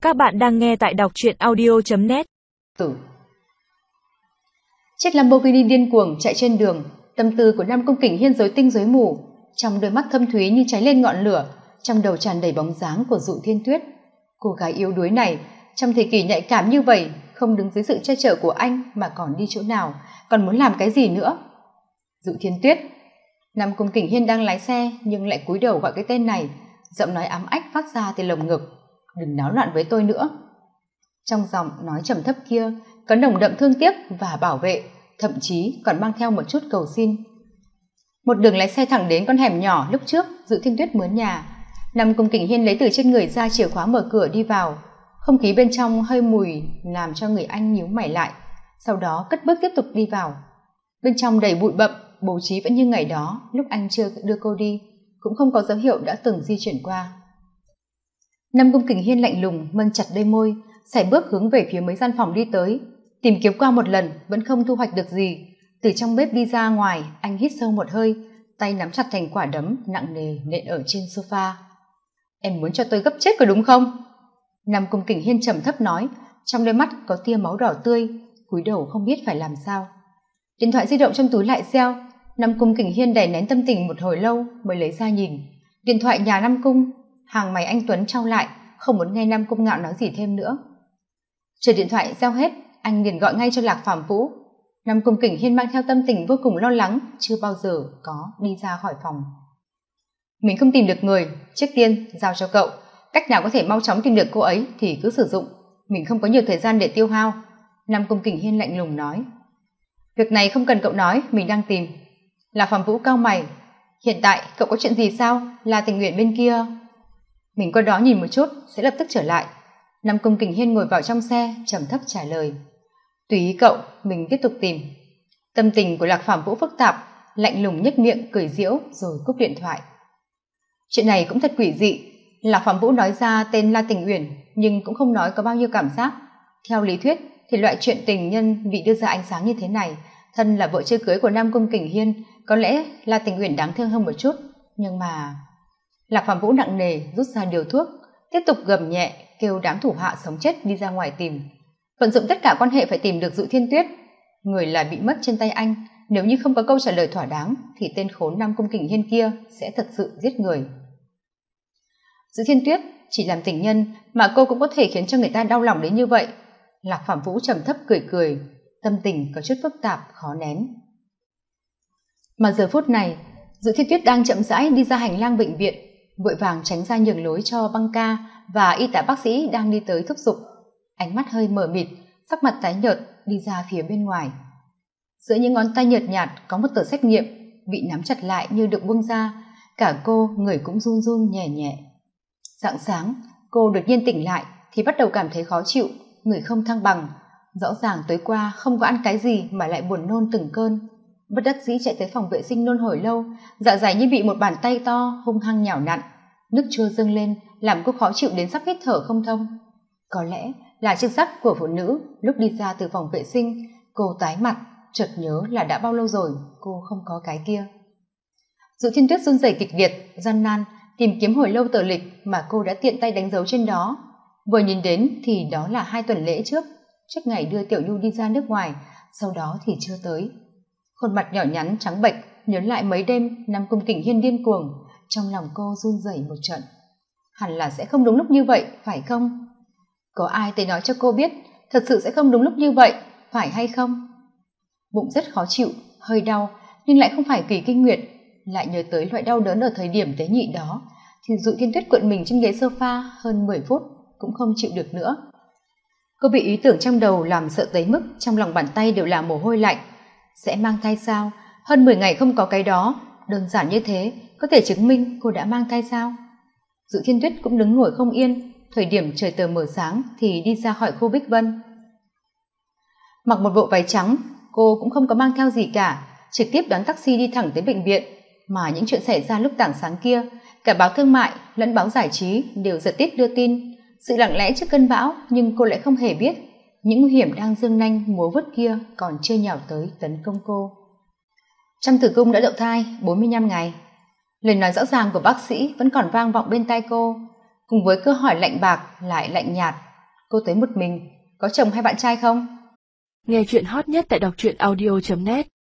Các bạn đang nghe tại đọc truyện audio.net. Chiếc Lamborghini điên cuồng chạy trên đường, tâm tư của Nam Cung Kình Hiên rối tinh rối mù, trong đôi mắt thâm thúy như cháy lên ngọn lửa, trong đầu tràn đầy bóng dáng của Dụ Thiên Tuyết. Cô gái yếu đuối này, trong thời kỳ nhạy cảm như vậy, không đứng dưới sự che chở của anh mà còn đi chỗ nào, còn muốn làm cái gì nữa? Dụ Thiên Tuyết. Nam Cung Kình Hiên đang lái xe nhưng lại cúi đầu gọi cái tên này, giọng nói ám ách phát ra từ lồng ngực. Đừng náo loạn với tôi nữa. Trong giọng nói trầm thấp kia có nồng đậm thương tiếc và bảo vệ, thậm chí còn mang theo một chút cầu xin. Một đường lái xe thẳng đến con hẻm nhỏ lúc trước Dụ Thiên Tuyết mướn nhà. Nam Cung Kình Hiên lấy từ trên người ra chìa khóa mở cửa đi vào. Không khí bên trong hơi mùi làm cho người anh nhíu mày lại, sau đó cất bước tiếp tục đi vào. Bên trong đầy bụi bặm, bố trí vẫn như ngày đó lúc anh chưa đưa cô đi, cũng không có dấu hiệu đã từng di chuyển qua. Nam Cung Kình Hiên lạnh lùng mân chặt đôi môi, sải bước hướng về phía mấy gian phòng đi tới, tìm kiếm qua một lần vẫn không thu hoạch được gì. Từ trong bếp đi ra ngoài, anh hít sâu một hơi, tay nắm chặt thành quả đấm nặng nề nện ở trên sofa. Em muốn cho tôi gấp chết có đúng không? Nam Cung Kình Hiên trầm thấp nói, trong đôi mắt có tia máu đỏ tươi, cúi đầu không biết phải làm sao. Điện thoại di động trong túi lại reo. Nam Cung Kình Hiên đè nén tâm tình một hồi lâu mới lấy ra nhìn. Điện thoại nhà Nam Cung. Hàng mày anh Tuấn trao lại, không muốn nghe Nam Cung Ngạo nói gì thêm nữa. Chờ điện thoại reo hết, anh liền gọi ngay cho Lạc Phạm Vũ. Nam Cung Kình Hiên mang theo tâm tình vô cùng lo lắng, chưa bao giờ có đi ra khỏi phòng. Mình không tìm được người, trước tiên giao cho cậu, cách nào có thể mau chóng tìm được cô ấy thì cứ sử dụng, mình không có nhiều thời gian để tiêu hao. Nam Cung Kình Hiên lạnh lùng nói. Việc này không cần cậu nói, mình đang tìm. Lạc Phạm Vũ cau mày. Hiện tại cậu có chuyện gì sao? Là Tình Nguyện bên kia. Mình qua đó nhìn một chút, sẽ lập tức trở lại. Nam Cung Kình Hiên ngồi vào trong xe, trầm thấp trả lời. Tùy ý cậu, mình tiếp tục tìm. Tâm tình của Lạc Phạm Vũ phức tạp, lạnh lùng nhếch miệng cười giễu rồi cúp điện thoại. Chuyện này cũng thật quỷ dị. Lạc Phạm Vũ nói ra tên La Tình Uyển, nhưng cũng không nói có bao nhiêu cảm giác. Theo lý thuyết thì loại chuyện tình nhân bị đưa ra ánh sáng như thế này, thân là vợ chưa cưới của Nam Cung Kình Hiên, có lẽ La Tình Uyển đáng thương hơn một chút. Nhưng mà Lạc Phạm Vũ nặng nề rút ra điều thuốc, tiếp tục gầm nhẹ kêu đám thủ hạ sống chết đi ra ngoài tìm, vận dụng tất cả quan hệ phải tìm được Dụ Thiên Tuyết. Người là bị mất trên tay anh, nếu như không có câu trả lời thỏa đáng thì tên khốn Nam Cung Kình Hiên kia sẽ thật sự giết người. Dụ Thiên Tuyết chỉ làm tình nhân mà cô cũng có thể khiến cho người ta đau lòng đến như vậy. Lạc Phạm Vũ trầm thấp cười cười, tâm tình có chút phức tạp khó nén. Mà giờ phút này Dụ Thiên Tuyết đang chậm rãi đi ra hành lang bệnh viện, vội vàng tránh ra nhường lối cho băng ca và y tá bác sĩ đang đi tới thúc giục. Ánh mắt hơi mờ mịt, sắc mặt tái nhợt đi ra phía bên ngoài. Giữa những ngón tay nhợt nhạt có một tờ xét nghiệm bị nắm chặt lại như được buông ra, cả cô người cũng run run nhẹ nhẹ. Rạng sáng cô đột nhiên tỉnh lại thì bắt đầu cảm thấy khó chịu, người không thăng bằng. Rõ ràng tối qua không có ăn cái gì mà lại buồn nôn từng cơn. Bất đắc dĩ chạy tới phòng vệ sinh nôn hồi lâu, dạ dày như bị một bàn tay to hung hăng nhào nặn, nước chua dâng lên làm cô khó chịu đến sắp hít thở không thông. Có lẽ là trực giác của phụ nữ, lúc đi ra từ phòng vệ sinh cô tái mặt, chợt nhớ là đã bao lâu rồi cô không có cái kia. Dụ Thiên Tuyết run rẩy kịch liệt, gian nan tìm kiếm hồi lâu tờ lịch mà cô đã tiện tay đánh dấu trên đó. Vừa nhìn đến thì đó là 2 tuần lễ trước ngày đưa Tiểu Nhu đi ra nước ngoài, sau đó thì chưa tới. Khuôn mặt nhỏ nhắn trắng bệch nhớ lại mấy đêm Nam Cung Kình Hiên điên cuồng, trong lòng cô run rẩy một trận. Hẳn là sẽ không đúng lúc như vậy, phải không? Có ai tới nói cho cô biết thật sự sẽ không đúng lúc như vậy, phải hay không? Bụng rất khó chịu, hơi đau, nhưng lại không phải kỳ kinh nguyệt. Lại nhớ tới loại đau đớn ở thời điểm tế nhị đó thì Dụ Thiên Tuyết cuộn mình trên ghế sofa hơn 10 phút cũng không chịu được nữa. Cô bị ý tưởng trong đầu làm sợ tới mức trong lòng bàn tay đều là mồ hôi lạnh. Sẽ mang thai sao? Hơn 10 ngày không có cái đó, đơn giản như thế có thể chứng minh cô đã mang thai sao? Dụ Thiên Tuyết cũng đứng ngồi không yên, thời điểm trời tờ mờ sáng thì đi ra khỏi khu Bích Vân. Mặc một bộ váy trắng, cô cũng không có mang theo gì cả, trực tiếp đón taxi đi thẳng tới bệnh viện. Mà những chuyện xảy ra lúc tảng sáng kia, cả báo thương mại lẫn báo giải trí đều giật tít đưa tin. Sự lặng lẽ trước cơn bão, nhưng cô lại không hề biết những nguy hiểm đang dương nanh múa vuốt kia còn chưa nhào tới tấn công cô. Trong tử cung đã đậu thai 45 ngày. Lời nói rõ ràng của bác sĩ vẫn còn vang vọng bên tai cô, cùng với câu hỏi lạnh bạc lại lạnh nhạt. Cô tới một mình, có chồng hay bạn trai không? Nghe chuyện hot nhất tại đọc truyện audio.net